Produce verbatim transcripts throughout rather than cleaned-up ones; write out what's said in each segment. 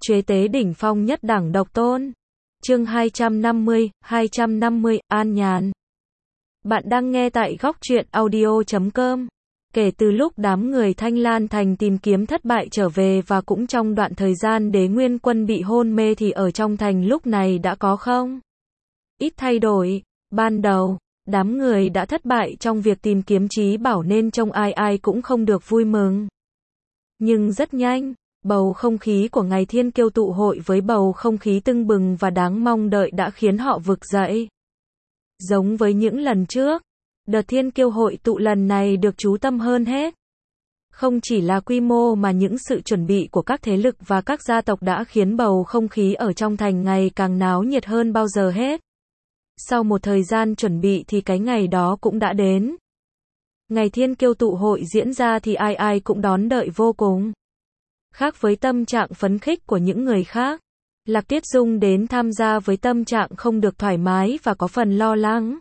Chế tế đỉnh phong nhất đẳng độc tôn. Chương hai trăm năm mươi, hai trăm năm mươi, An Nhàn. Bạn đang nghe tại góc truyện audio chấm com. Kể từ lúc đám người Thanh Lan Thành tìm kiếm thất bại trở về và cũng trong đoạn thời gian Đế Nguyên Quân bị hôn mê thì ở trong thành lúc này đã có không ít thay đổi. Ban đầu, đám người đã thất bại trong việc tìm kiếm trí bảo nên trông ai ai cũng không được vui mừng. Nhưng rất nhanh, bầu không khí của ngày Thiên Kiêu tụ hội với bầu không khí tưng bừng và đáng mong đợi đã khiến họ vực dậy. Giống với những lần trước, đợt Thiên Kiêu hội tụ lần này được chú tâm hơn hết. Không chỉ là quy mô mà những sự chuẩn bị của các thế lực và các gia tộc đã khiến bầu không khí ở trong thành ngày càng náo nhiệt hơn bao giờ hết. Sau một thời gian chuẩn bị thì cái ngày đó cũng đã đến. Ngày Thiên Kiêu tụ hội diễn ra thì ai ai cũng đón đợi vô cùng. Khác với tâm trạng phấn khích của những người khác, Lạc Tiết Dung đến tham gia với tâm trạng không được thoải mái và có phần lo lắng.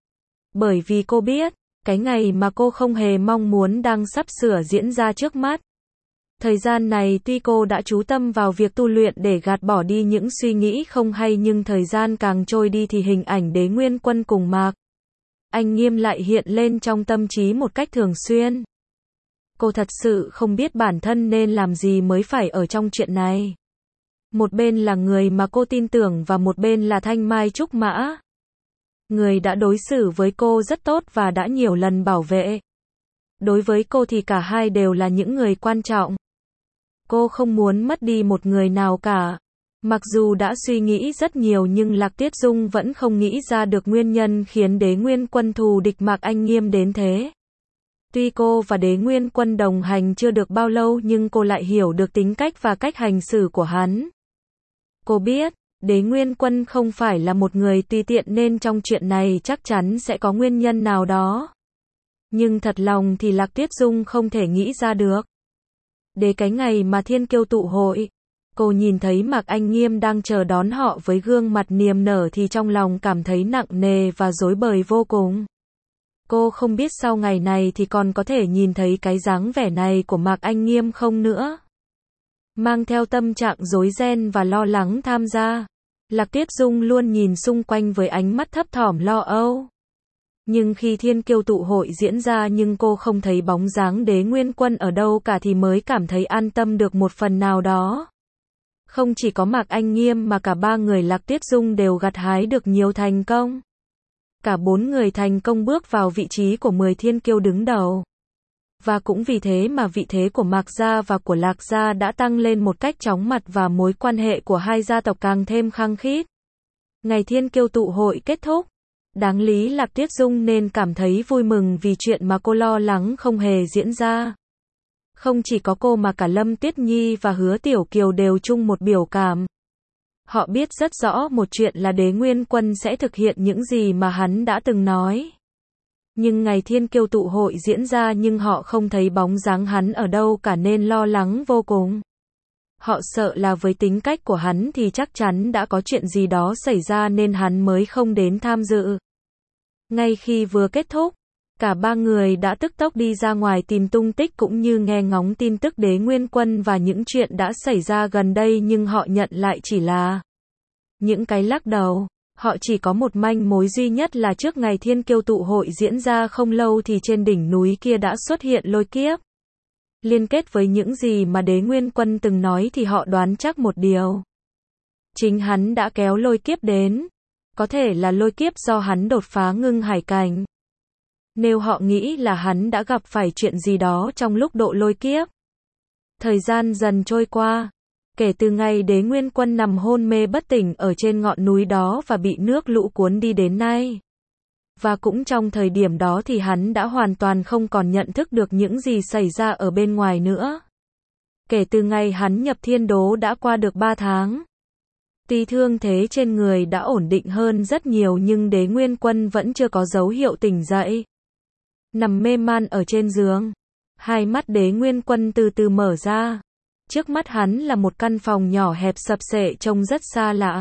Bởi vì cô biết, cái ngày mà cô không hề mong muốn đang sắp sửa diễn ra trước mắt. Thời gian này tuy cô đã chú tâm vào việc tu luyện để gạt bỏ đi những suy nghĩ không hay nhưng thời gian càng trôi đi thì hình ảnh Đế Nguyên Quân cùng Mạc Anh Nghiêm lại hiện lên trong tâm trí một cách thường xuyên. Cô thật sự không biết bản thân nên làm gì mới phải ở trong chuyện này. Một bên là người mà cô tin tưởng và một bên là Thanh Mai Trúc Mã. Người đã đối xử với cô rất tốt và đã nhiều lần bảo vệ. Đối với cô thì cả hai đều là những người quan trọng. Cô không muốn mất đi một người nào cả. Mặc dù đã suy nghĩ rất nhiều nhưng Lạc Tiết Dung vẫn không nghĩ ra được nguyên nhân khiến Đế Nguyên Quân thù địch Mạc Anh Nghiêm đến thế. Tuy cô và Đế Nguyên Quân đồng hành chưa được bao lâu nhưng cô lại hiểu được tính cách và cách hành xử của hắn. Cô biết, Đế Nguyên Quân không phải là một người tùy tiện nên trong chuyện này chắc chắn sẽ có nguyên nhân nào đó. Nhưng thật lòng thì Lạc Tiết Dung không thể nghĩ ra được. Để cái ngày mà Thiên Kiêu tụ hội, cô nhìn thấy Mạc Anh Nghiêm đang chờ đón họ với gương mặt niềm nở thì trong lòng cảm thấy nặng nề và rối bời vô cùng. Cô không biết sau ngày này thì còn có thể nhìn thấy cái dáng vẻ này của Mạc Anh Nghiêm không nữa. Mang theo tâm trạng rối ren và lo lắng tham gia, Lạc Tiết Dung luôn nhìn xung quanh với ánh mắt thấp thỏm lo âu. Nhưng khi Thiên Kiêu tụ hội diễn ra nhưng cô không thấy bóng dáng Đế Nguyên Quân ở đâu cả thì mới cảm thấy an tâm được một phần nào đó. Không chỉ có Mạc Anh Nghiêm mà cả ba người Lạc Tiết Dung đều gặt hái được nhiều thành công. Cả bốn người thành công bước vào vị trí của mười Thiên Kiêu đứng đầu. Và cũng vì thế mà vị thế của Mạc Gia và của Lạc Gia đã tăng lên một cách chóng mặt và mối quan hệ của hai gia tộc càng thêm khăng khít. Ngày Thiên Kiêu tụ hội kết thúc, đáng lý Lạc Tiết Dung nên cảm thấy vui mừng vì chuyện mà cô lo lắng không hề diễn ra. Không chỉ có cô mà cả Lâm Tuyết Nhi và Hứa Tiểu Kiều đều chung một biểu cảm. Họ biết rất rõ một chuyện là Đế Nguyên Quân sẽ thực hiện những gì mà hắn đã từng nói. Nhưng ngày Thiên Kiêu tụ hội diễn ra nhưng họ không thấy bóng dáng hắn ở đâu cả nên lo lắng vô cùng. Họ sợ là với tính cách của hắn thì chắc chắn đã có chuyện gì đó xảy ra nên hắn mới không đến tham dự. Ngay khi vừa kết thúc, cả ba người đã tức tốc đi ra ngoài tìm tung tích cũng như nghe ngóng tin tức Đế Nguyên Quân và những chuyện đã xảy ra gần đây nhưng họ nhận lại chỉ là những cái lắc đầu. Họ chỉ có một manh mối duy nhất là trước ngày Thiên Kiêu tụ hội diễn ra không lâu thì trên đỉnh núi kia đã xuất hiện lôi kiếp. Liên kết với những gì mà Đế Nguyên Quân từng nói thì họ đoán chắc một điều. Chính hắn đã kéo lôi kiếp đến. Có thể là lôi kiếp do hắn đột phá ngưng hải cảnh. Nếu họ nghĩ là hắn đã gặp phải chuyện gì đó trong lúc độ lôi kiếp. Thời gian dần trôi qua. Kể từ ngày Đế Nguyên Quân nằm hôn mê bất tỉnh ở trên ngọn núi đó và bị nước lũ cuốn đi đến nay. Và cũng trong thời điểm đó thì hắn đã hoàn toàn không còn nhận thức được những gì xảy ra ở bên ngoài nữa. Kể từ ngày hắn nhập thiên đố đã qua được ba tháng. Tuy thương thế trên người đã ổn định hơn rất nhiều nhưng Đế Nguyên Quân vẫn chưa có dấu hiệu tỉnh dậy. Nằm mê man ở trên giường. Hai mắt Đế Nguyên Quân từ từ mở ra. Trước mắt hắn là một căn phòng nhỏ hẹp sập xệ trông rất xa lạ.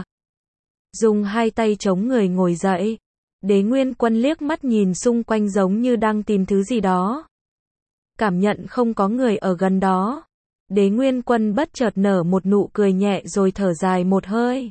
Dùng hai tay chống người ngồi dậy. Đế Nguyên Quân liếc mắt nhìn xung quanh giống như đang tìm thứ gì đó. Cảm nhận không có người ở gần đó. Đế Nguyên Quân bất chợt nở một nụ cười nhẹ rồi thở dài một hơi.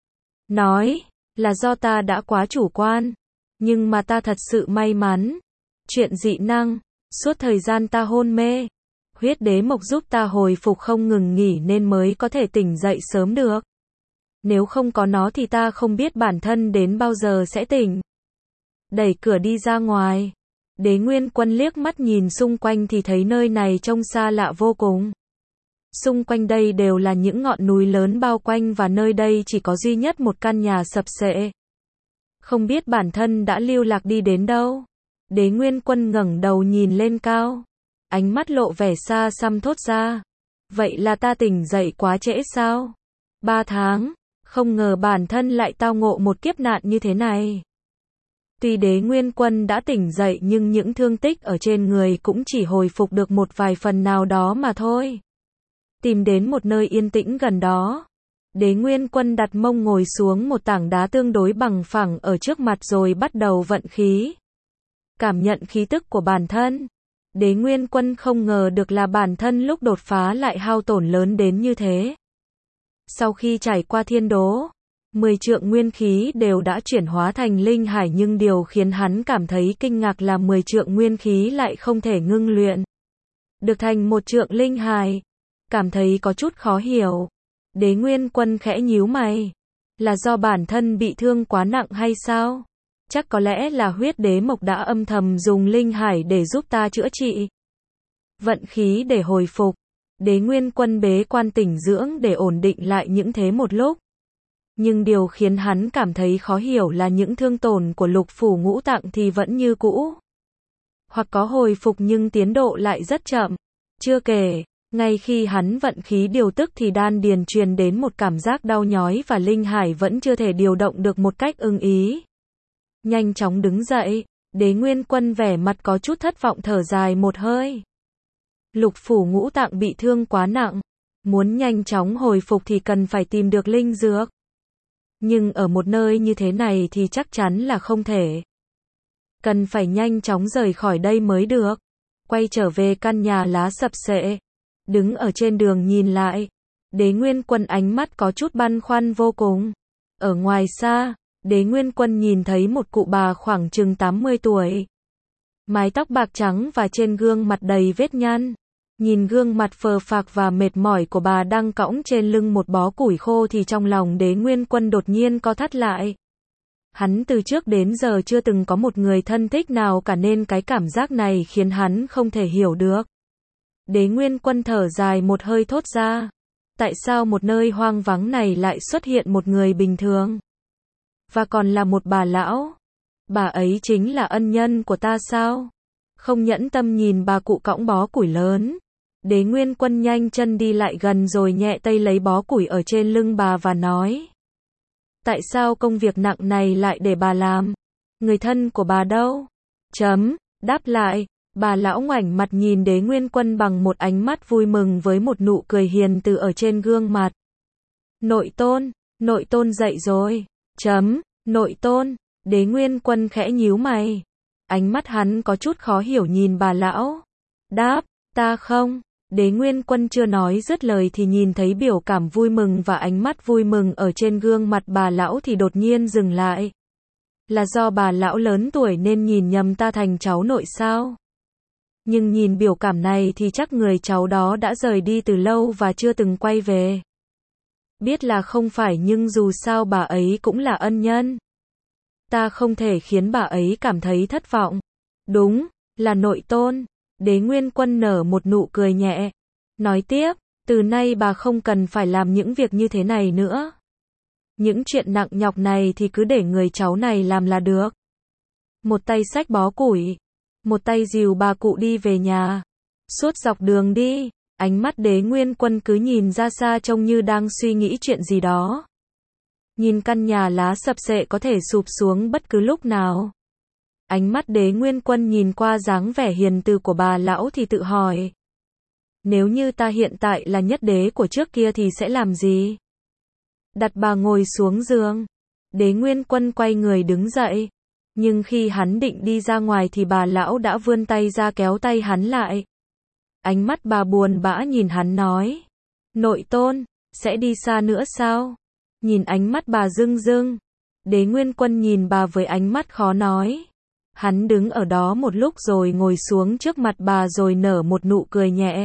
Nói, là do ta đã quá chủ quan. Nhưng mà ta thật sự may mắn. Chuyện dị năng, suốt thời gian ta hôn mê, huyết đế mộc giúp ta hồi phục không ngừng nghỉ nên mới có thể tỉnh dậy sớm được. Nếu không có nó thì ta không biết bản thân đến bao giờ sẽ tỉnh. Đẩy cửa đi ra ngoài. Đế Nguyên Quân liếc mắt nhìn xung quanh thì thấy nơi này trông xa lạ vô cùng. Xung quanh đây đều là những ngọn núi lớn bao quanh và nơi đây chỉ có duy nhất một căn nhà sập xệ. Không biết bản thân đã lưu lạc đi đến đâu. Đế Nguyên Quân ngẩng đầu nhìn lên cao. Ánh mắt lộ vẻ xa xăm thốt ra. Vậy là ta tỉnh dậy quá trễ sao? Ba tháng, không ngờ bản thân lại tao ngộ một kiếp nạn như thế này. Tuy Đế Nguyên Quân đã tỉnh dậy nhưng những thương tích ở trên người cũng chỉ hồi phục được một vài phần nào đó mà thôi. Tìm đến một nơi yên tĩnh gần đó. Đế Nguyên Quân đặt mông ngồi xuống một tảng đá tương đối bằng phẳng ở trước mặt rồi bắt đầu vận khí. Cảm nhận khí tức của bản thân. Đế Nguyên Quân không ngờ được là bản thân lúc đột phá lại hao tổn lớn đến như thế. Sau khi trải qua thiên đố, mười trượng nguyên khí đều đã chuyển hóa thành linh hải nhưng điều khiến hắn cảm thấy kinh ngạc là mười trượng nguyên khí lại không thể ngưng luyện được thành một trượng linh hải. Cảm thấy có chút khó hiểu. Đế Nguyên Quân khẽ nhíu mày. Là do bản thân bị thương quá nặng hay sao? Chắc có lẽ là huyết đế mộc đã âm thầm dùng linh hải để giúp ta chữa trị. Vận khí để hồi phục. Đế Nguyên Quân bế quan tỉnh dưỡng để ổn định lại những thế một lúc. Nhưng điều khiến hắn cảm thấy khó hiểu là những thương tổn của lục phủ ngũ tạng thì vẫn như cũ. Hoặc có hồi phục nhưng tiến độ lại rất chậm. Chưa kể, ngay khi hắn vận khí điều tức thì đan điền truyền đến một cảm giác đau nhói và linh hải vẫn chưa thể điều động được một cách ưng ý. Nhanh chóng đứng dậy, Đế Nguyên Quân vẻ mặt có chút thất vọng thở dài một hơi. Lục phủ ngũ tạng bị thương quá nặng, muốn nhanh chóng hồi phục thì cần phải tìm được linh dược. Nhưng ở một nơi như thế này thì chắc chắn là không thể. Cần phải nhanh chóng rời khỏi đây mới được. Quay trở về căn nhà lá sập xệ. Đứng ở trên đường nhìn lại. Đế Nguyên Quân ánh mắt có chút băn khoăn vô cùng. Ở ngoài xa, Đế Nguyên Quân nhìn thấy một cụ bà khoảng chừng tám mươi tuổi. Mái tóc bạc trắng và trên gương mặt đầy vết nhăn. Nhìn gương mặt phờ phạc và mệt mỏi của bà đang cõng trên lưng một bó củi khô thì trong lòng Đế Nguyên Quân đột nhiên co thắt lại. Hắn từ trước đến giờ chưa từng có một người thân thích nào cả nên cái cảm giác này khiến hắn không thể hiểu được. Đế Nguyên Quân thở dài một hơi thốt ra. Tại sao một nơi hoang vắng này lại xuất hiện một người bình thường? Và còn là một bà lão. Bà ấy chính là ân nhân của ta sao? Không nhẫn tâm nhìn bà cụ cõng bó củi lớn. Đế Nguyên Quân nhanh chân đi lại gần rồi nhẹ tay lấy bó củi ở trên lưng bà và nói. Tại sao công việc nặng này lại để bà làm? Người thân của bà đâu? Chấm, đáp lại, bà lão ngoảnh mặt nhìn Đế Nguyên Quân bằng một ánh mắt vui mừng với một nụ cười hiền từ ở trên gương mặt. Nội tôn, nội tôn dậy rồi. Chấm, nội tôn, Đế Nguyên Quân khẽ nhíu mày. Ánh mắt hắn có chút khó hiểu nhìn bà lão. Đáp, ta không. Đế Nguyên Quân chưa nói dứt lời thì nhìn thấy biểu cảm vui mừng và ánh mắt vui mừng ở trên gương mặt bà lão thì đột nhiên dừng lại. Là do bà lão lớn tuổi nên nhìn nhầm ta thành cháu nội sao? Nhưng nhìn biểu cảm này thì chắc người cháu đó đã rời đi từ lâu và chưa từng quay về. Biết là không phải nhưng dù sao bà ấy cũng là ân nhân. Ta không thể khiến bà ấy cảm thấy thất vọng. Đúng, là nội tôn. Đế Nguyên Quân nở một nụ cười nhẹ. Nói tiếp, từ nay bà không cần phải làm những việc như thế này nữa. Những chuyện nặng nhọc này thì cứ để người cháu này làm là được. Một tay xách bó củi. Một tay dìu bà cụ đi về nhà. Suốt dọc đường đi, ánh mắt Đế Nguyên Quân cứ nhìn ra xa trông như đang suy nghĩ chuyện gì đó. Nhìn căn nhà lá sập xệ có thể sụp xuống bất cứ lúc nào. Ánh mắt Đế Nguyên Quân nhìn qua dáng vẻ hiền từ của bà lão thì tự hỏi. Nếu như ta hiện tại là nhất đế của trước kia thì sẽ làm gì? Đặt bà ngồi xuống giường. Đế Nguyên Quân quay người đứng dậy. Nhưng khi hắn định đi ra ngoài thì bà lão đã vươn tay ra kéo tay hắn lại. Ánh mắt bà buồn bã nhìn hắn nói. Nội tôn, sẽ đi xa nữa sao? Nhìn ánh mắt bà rưng rưng. Đế Nguyên Quân nhìn bà với ánh mắt khó nói. Hắn đứng ở đó một lúc rồi ngồi xuống trước mặt bà rồi nở một nụ cười nhẹ.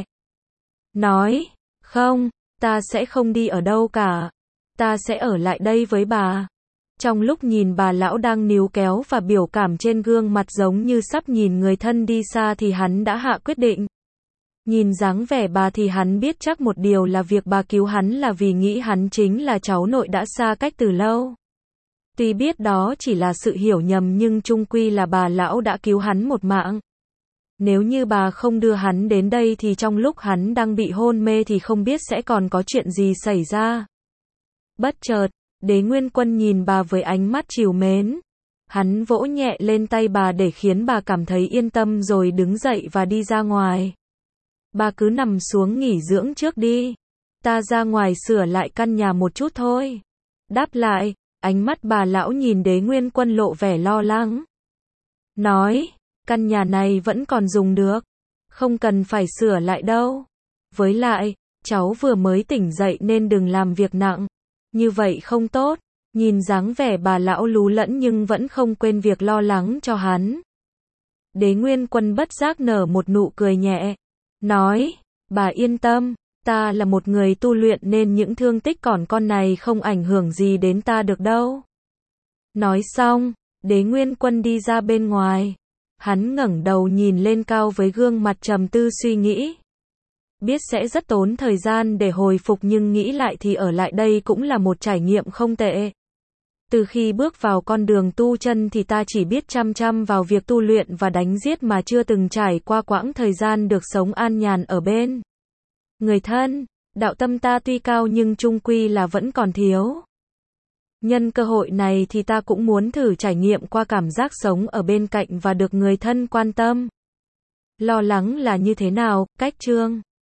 Nói, không, ta sẽ không đi ở đâu cả. Ta sẽ ở lại đây với bà. Trong lúc nhìn bà lão đang níu kéo và biểu cảm trên gương mặt giống như sắp nhìn người thân đi xa thì hắn đã hạ quyết định. Nhìn dáng vẻ bà thì hắn biết chắc một điều là việc bà cứu hắn là vì nghĩ hắn chính là cháu nội đã xa cách từ lâu. Tuy biết đó chỉ là sự hiểu nhầm nhưng chung quy là bà lão đã cứu hắn một mạng. Nếu như bà không đưa hắn đến đây thì trong lúc hắn đang bị hôn mê thì không biết sẽ còn có chuyện gì xảy ra. Bất chợt, Đế Nguyên Quân nhìn bà với ánh mắt trìu mến. Hắn vỗ nhẹ lên tay bà để khiến bà cảm thấy yên tâm rồi đứng dậy và đi ra ngoài. Bà cứ nằm xuống nghỉ dưỡng trước đi. Ta ra ngoài sửa lại căn nhà một chút thôi. Đáp lại, ánh mắt bà lão nhìn Đế Nguyên Quân lộ vẻ lo lắng. Nói, căn nhà này vẫn còn dùng được. Không cần phải sửa lại đâu. Với lại, cháu vừa mới tỉnh dậy nên đừng làm việc nặng. Như vậy không tốt. Nhìn dáng vẻ bà lão lú lẫn nhưng vẫn không quên việc lo lắng cho hắn. Đế Nguyên Quân bất giác nở một nụ cười nhẹ. Nói, bà yên tâm, ta là một người tu luyện nên những thương tích còn con này không ảnh hưởng gì đến ta được đâu. Nói xong, Đế Nguyên Quân đi ra bên ngoài. Hắn ngẩng đầu nhìn lên cao với gương mặt trầm tư suy nghĩ. Biết sẽ rất tốn thời gian để hồi phục nhưng nghĩ lại thì ở lại đây cũng là một trải nghiệm không tệ. Từ khi bước vào con đường tu chân thì ta chỉ biết chăm chăm vào việc tu luyện và đánh giết mà chưa từng trải qua quãng thời gian được sống an nhàn ở bên người thân. Đạo tâm ta tuy cao nhưng chung quy là vẫn còn thiếu. Nhân cơ hội này thì ta cũng muốn thử trải nghiệm qua cảm giác sống ở bên cạnh và được người thân quan tâm. Lo lắng là như thế nào? Cách chương